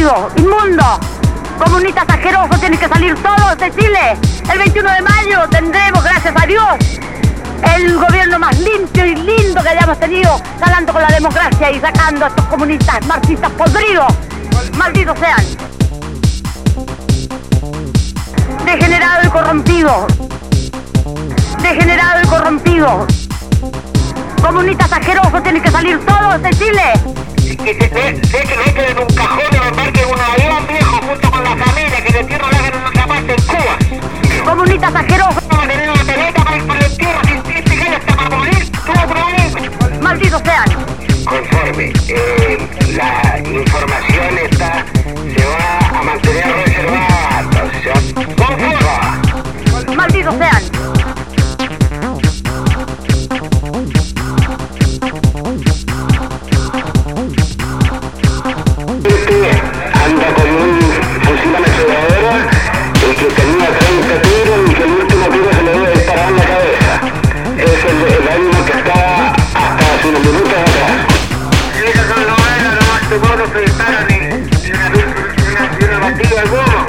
corrompido, inmundo. Comunistas asquerosos, tienen que salir todos de Chile. El 21 de mayo tendremos, gracias a Dios, el gobierno más limpio y lindo que hayamos tenido, ganando con la democracia y sacando a estos comunistas marxistas podridos. Malditos sean. Degenerado y corrompido. Degenerado y corrompido. Comunistas asquerosos, tienen que salir todos de Chile. Que se meten en un cajón en el parque de un avión viejo junto con la familia, que el entierro lo hagan en otra parte en Cuba. Comunistas asquerosos. Vamos a tener una pelota para ir por el entierro sin triste que hasta para morir, todo problema. Malditos sean. Conforme, la información se va a mantener reservada, entonces, conforme. Malditos sean. Anda con un fusil ametralladora que tenía 30 tiros y que el último tiro se le debe disparar en la cabeza. Es el ánimo que está hasta hace unos minutos atrás. Si esas son novelas, nomás tu modo se disparan y una batida de goma.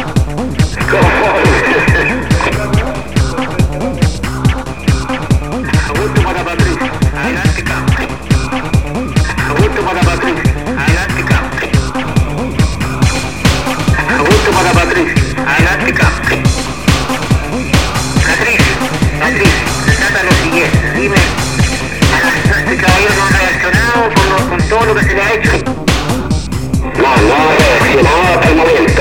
Augusto para Patricia, adelante campo. Augusto para Patricia, adelante campo. Augusto para Patricia, adelante campo. Patricia, trata lo siguiente, dime, este caballero no ha reaccionado con todo lo que se le ha hecho. No ha reaccionado hasta el momento.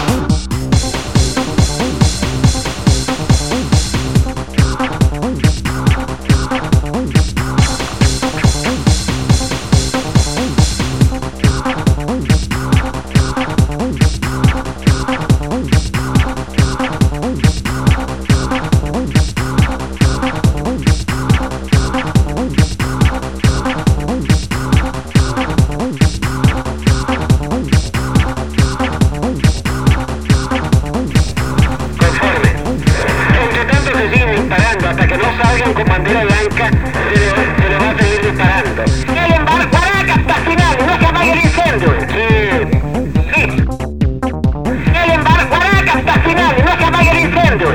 Hasta que no salgan con bandera blanca, se le va a seguir disparando. ¡Quieren Barack hasta el final! ¡No se apague el incendio! Sí. ¡Quieren Barack hasta el final! ¡No se apague el incendio!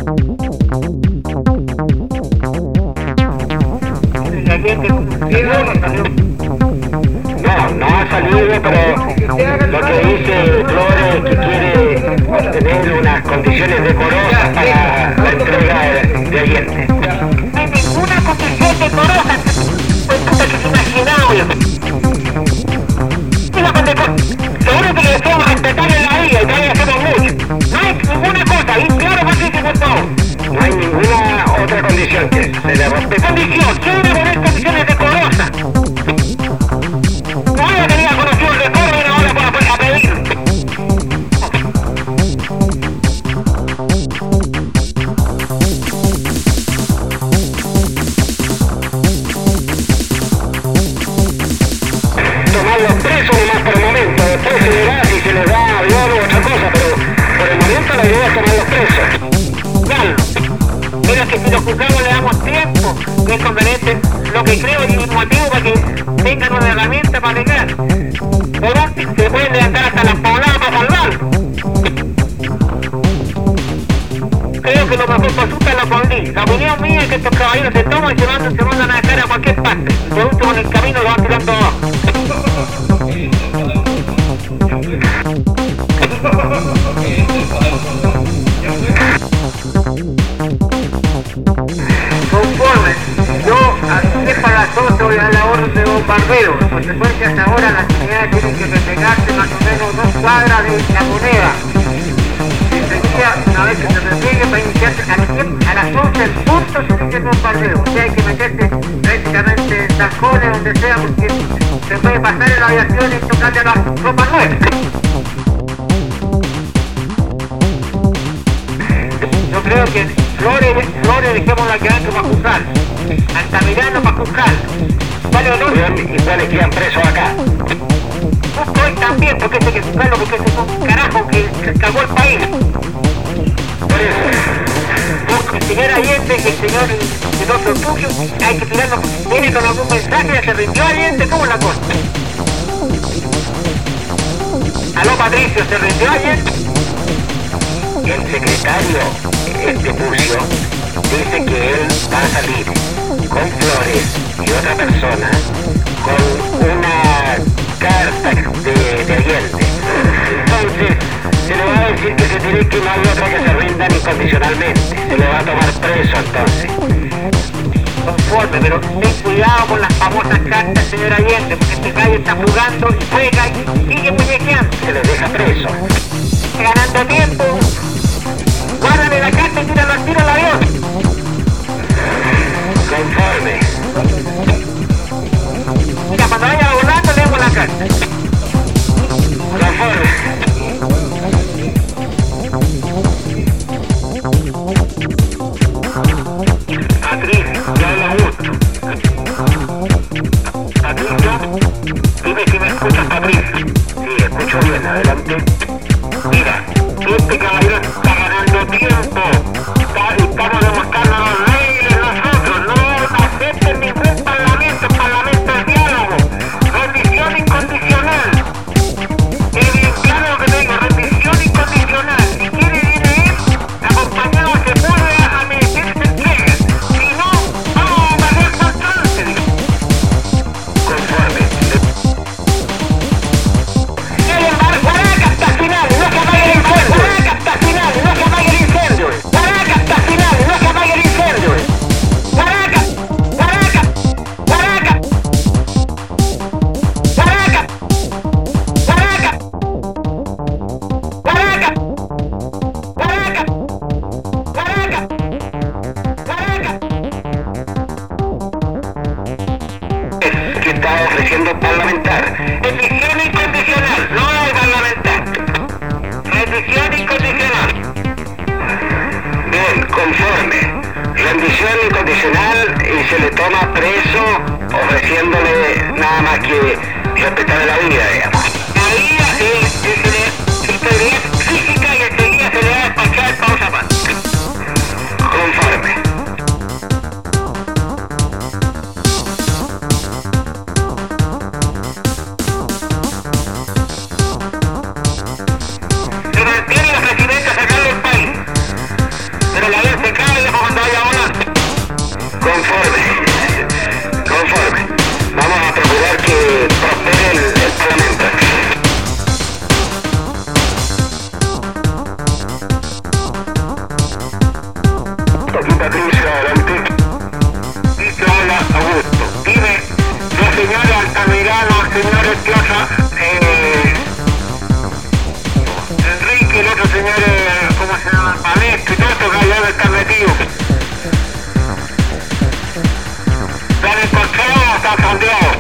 No ha salido, pero lo que dice Flores es que quiere tener unas condiciones decorosas para la entrega de Allende. No hay ninguna condición decorosa, pues puta que se imaginaba. Seguro que le decíamos respetar en la vida y todavía hacemos mucho. No hay ninguna cosa, y claro, Patricia, por favor. No hay ninguna otra condición que se le respete. Condición, quiere poner condiciones decorosas. Todavía tenía conocido el decoro y ahora para pedir. Tomarlos presos nomás por el momento, después se verá si se les da avión u otra cosa, pero por el momento la idea es tomarlos presos. Claro, pero es que si los juzgamos le damos tiempo, que es conveniente, lo que creo es un motivo para que tengan una herramienta para alegar. Pero se pueden levantar hasta las pobladas para salvarlo. Creo que lo mejor para asustar es la pandilla. La opinión mía es que estos caballeros se toman y se mandan a dejar a cualquier parte. Por último en el camino lo van tirando abajo. Conforme, yo aquí para las 8 voy a dar la orden de bombardeo. En consecuencia, hasta ahora las unidades tienen que despegarse más o menos 2 cuadras de la moneda. Enseguida, una vez que se despegue, para iniciarse a las 11 en punto se inicia el bombardeo. O sea, hay que meterse prácticamente en tajones, donde sea, porque se puede pasar en la aviación y tocarle la ropa nueva. Yo creo que Flores dejémosla que antes para juzgar. Altamirano para juzgar. Vale o no. Iguales quedan presos acá. Hoy también, porque este hay que juzgarlo, porque este es un carajo que se cagó el país. Por eso, el señor Allende y el señor otro Tufio, hay que tirarlo. Viene con algún mensaje, se rindió Allende, ¿cómo es la cosa? Aló, Patricio, ¿se rindió ayer? El secretario Pucio dice que él va a salir con Flores y otra persona con una carta de Allende. Entonces se le va a decir que se tiene que no hay otra que se rindan incondicionalmente. Se le va a tomar preso entonces. Conforme, pero ten cuidado con las famosas cartas, señor Allende, porque este gallo está jugando y juega y sigue muñequeando. Se les deja preso. Ganando tiempo. Guárdale la carta y tíralo al tiro al avión. Conforme. Mira, cuando vaya volando, leemos la carta. Conforme. Patricio, ya habla Augusto. Patricio, dime si me escuchas, Patricio. Sí, escucho bien, adelante. Mira, este caballero está ganando tiempo. Estamos demostrando los leyes nosotros. No acepten ningún parlamento, parlamento de diálogo. Rendición incondicional. Es bien claro lo que te digo, rendición incondicional. Si quiere viene él, acompañado se puede a merecer se entrega. Si no, vamos a perder control, te digo. Conforme. El embargo, Guaraca hasta el final, no se apague el incendio. Guaraca hasta el final, no se apague el incendio. Guaraca hasta el final, no se apague el incendio. Guaraca, Guaraca, Guaraca, Guaraca, Guaraca, Guaraca, Guaraca, Guaraca, Guaraca. ¿Qué está ofreciendo el parlamentar? Rendición incondicional, no hay parlamentar. Rendición incondicional. Bien, conforme. Rendición incondicional y se le toma preso ofreciéndole nada más que respetar la vida, digamos. La vida es integridad física y enseguida se le va a despachar pausa más. Conforme. Se mantiene el presidente a sacarle el país. Pero la vez se cae y después cuando vaya a volar. Conforme. Conforme. Vamos a procurar que prospere el parlamento. Aquí Patricio, adelante. Dice hola Augusto. Dime, los señores Altamirano, señores Pioza, Enrique, el otro señor, ¿cómo se llama? Palesco y todo esto que allá están metidos. ¿Se han encontrado o están sondeados?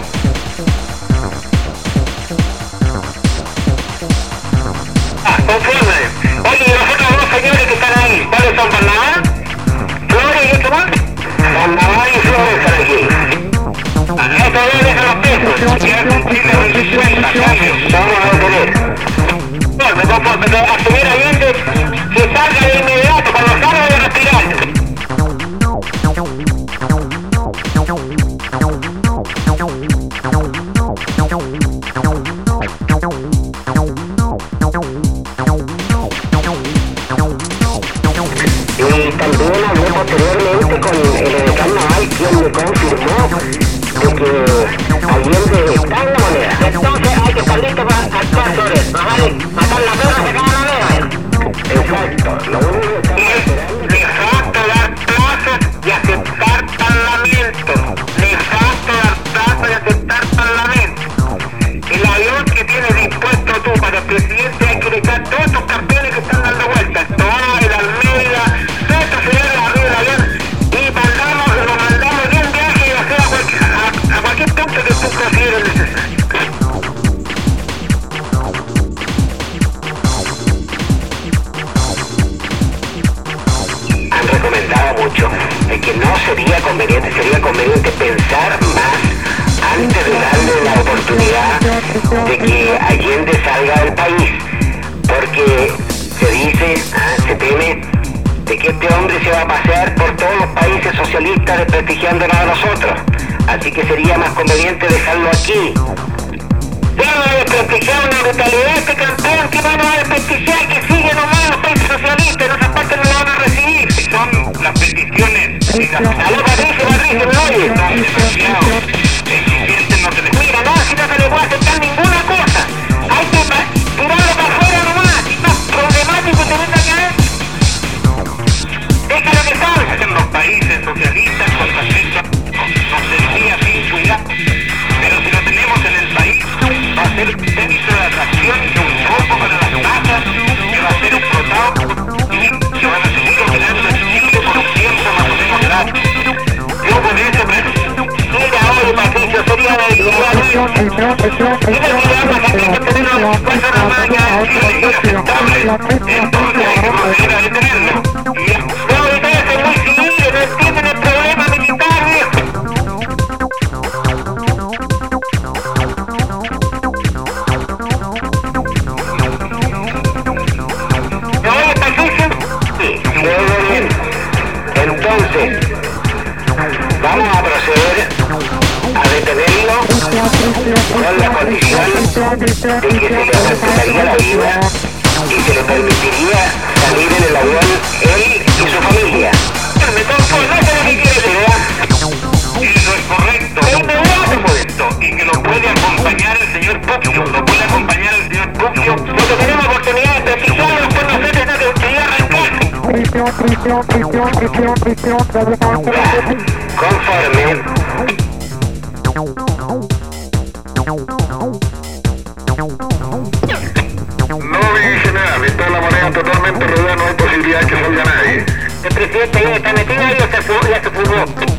Conforme. Oye, y los otros dos señores que están ahí, ¿cuáles son? ¿Barnabás? ¿Flores y otro más? Barnabás y Flores están aquí. Estos dos dejan los pesos. Quieren cumplirle con 50 años. Vamos a detener. Conforme, pero a subir Allende, que salga de inmediato, cuando salga de respirar. Y también hablé posteriormente con el decano Naval, quien me confirmó de que Allende está en la moneda. Entonces hay que estar listo para actuar sobre eso. Más vale matar la perra que caga la moneda. Exacto. Lo único que Y estamos es nefasto dar plazos y aceptar parlamento. Nefasto dar plazos y aceptar parlamento. El avión que tienes dispuesto tú para el presidente hay que echar todos estos campeones que están dando vueltas. Tomás, el Almeida, todos estos señores arriba del avión y lo mandamos de un viaje y hacer a cualquier punto que tú consideres necesario. han recomendado mucho de que no sería conveniente pensar más antes de darle la oportunidad de que Allende salga del país, porque se dice, se teme de que este hombre se va a pasear por todos los países socialistas desprestigiándonos a nosotros, así que sería más conveniente dejarlo aquí. Pero desprestigiar una brutalidad este campeón. inaceptable. Entonces hay que proceder a detenerlo. Y los militares son muy civiles, no entienden el problema militar, viejo. ¿Me oye, Patricio? Sí, se oye bien. Entonces, vamos a proceder a detenerlo con la condición de que se le respetaría la vida y se le permitiría salir en el avión él y su familia. Entonces, no sé lo que quiere decir, ¿verdad? Eso es correcto. Es inmediato por esto. Y que lo puede acompañar el señor Puccio. Lo puede acompañar el señor Puccio. Porque tenemos oportunidad de precisarlo después no sé de nada que arrancar. Conforme. No vi general, está la moneda totalmente rodeada, no hay posibilidad de que salga nadie. El presidente ya está metido ahí, ya se fugó.